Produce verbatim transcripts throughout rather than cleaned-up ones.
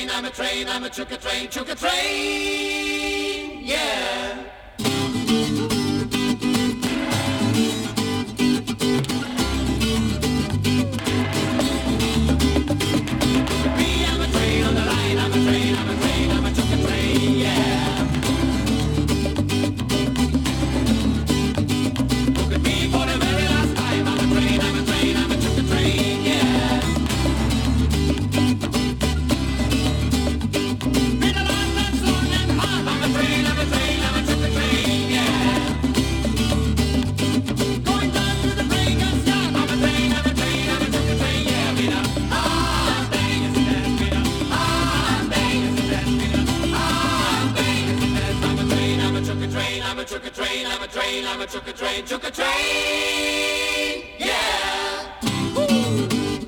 train, I'm a train, I'm a choo-ka train, choo-ka train, yeah. I'm a choo-ka train, choo-ka train, yeah. Woo.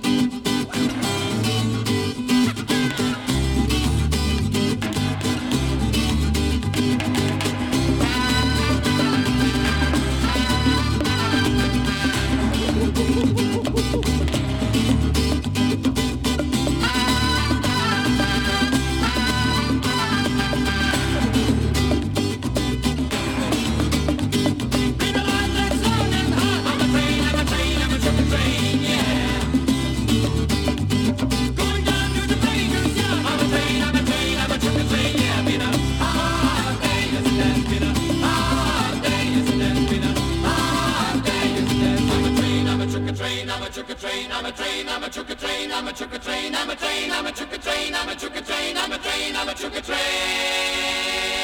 I'm a train, I'm a choo-ka train, I'm a choo-ka train, I'm a train, I'm a choo-ka train, I'm a choo-ka train, I'm a train, I'm a choo-ka train.